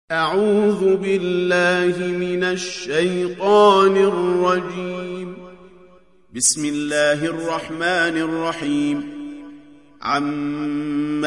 أعوذ بالله من الشيطان الرجيم. بسم الله الرحمن الرحيم. عم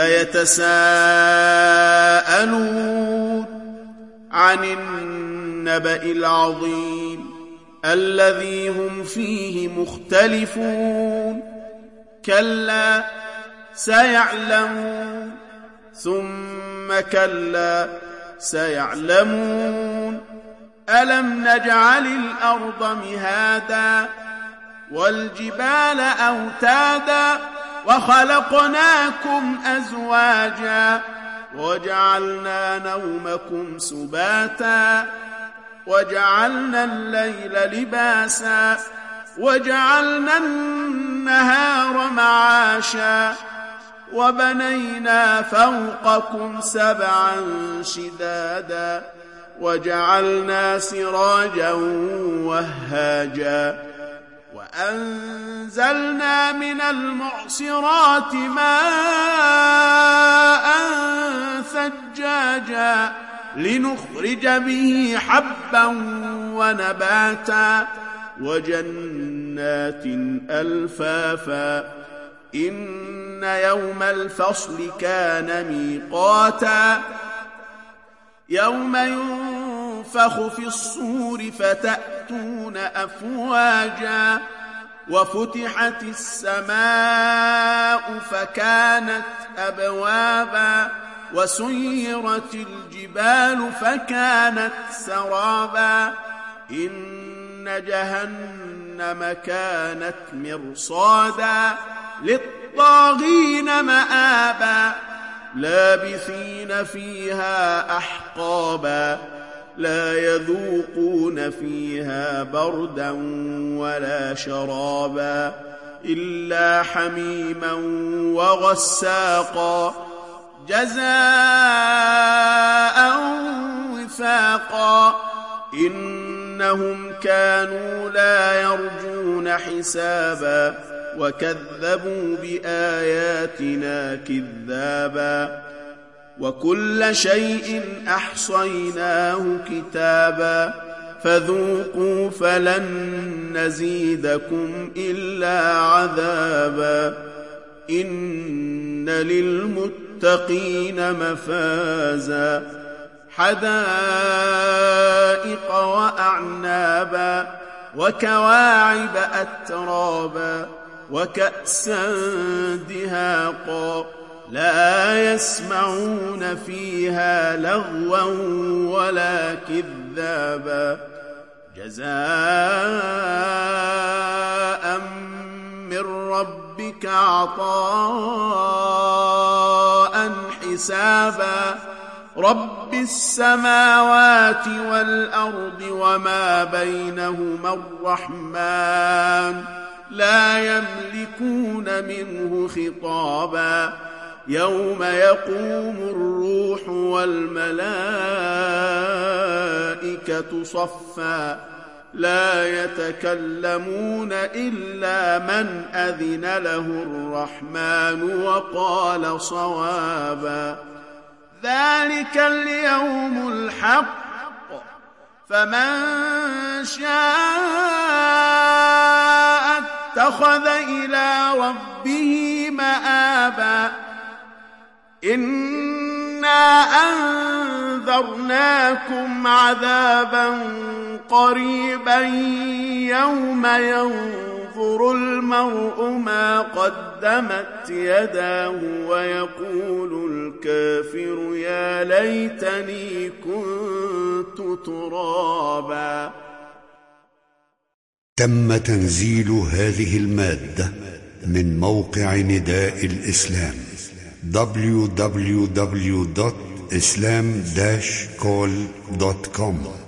يتساءلون عن النبأ العظيم الذي هم فيه مختلفون. كلا سيعلمون ثم كلا سيعلمون. ألم نجعل الأرض مهادا والجبال أوتادا وخلقناكم أزواجا وجعلنا نومكم سباتا وجعلنا الليل لباسا وجعلنا النهار معاشا وبنينا فوقكم سبعا شدادا وجعلنا سراجا وهاجا وأنزلنا من المعصرات ماء ثجاجا لنخرج به حبا ونباتا وجنات ألفافا. إن يوم الفصل كان ميقاتا يوم ينفخ في الصور فتأتون أفواجا وفتحت السماء فكانت أبوابا وسيرت الجبال فكانت سرابا. إن جهنم كانت مرصادا للطاغين مآبا لابثين فيها أحقابا لا يذوقون فيها بردا ولا شرابا إلا حميما وغساقا جزاء وفاقا. إنهم كانوا لا يرجون حسابا وكذبوا بآياتنا كذابا وكل شيء أحصيناه كتابا فذوقوا فلن نزيدكم إلا عذابا. إن للمتقين مفازا حدائق وأعنابا وكواعب أترابا وكأسا دهاقا لا يسمعون فيها لغوا ولا كذابا جزاء من ربك عطاء حسابا. رب السماوات والأرض وما بينهما الرحمن لا يملكون منه خطابا. يوم يقوم الروح والملائكة صفا لا يتكلمون إلا من أذن له الرحمن وقال صوابا. ذلك اليوم الحق فمن شاء اتخذ إلى ربه مآبا. إنا أنذرناكم عذابا قريبا يوم ينظر المرء ما قدمت يداه ويقول الكافر يا ليتني كنت ترابا. تم تنزيل هذه المادة من موقع نداء الإسلام www.islam-call.com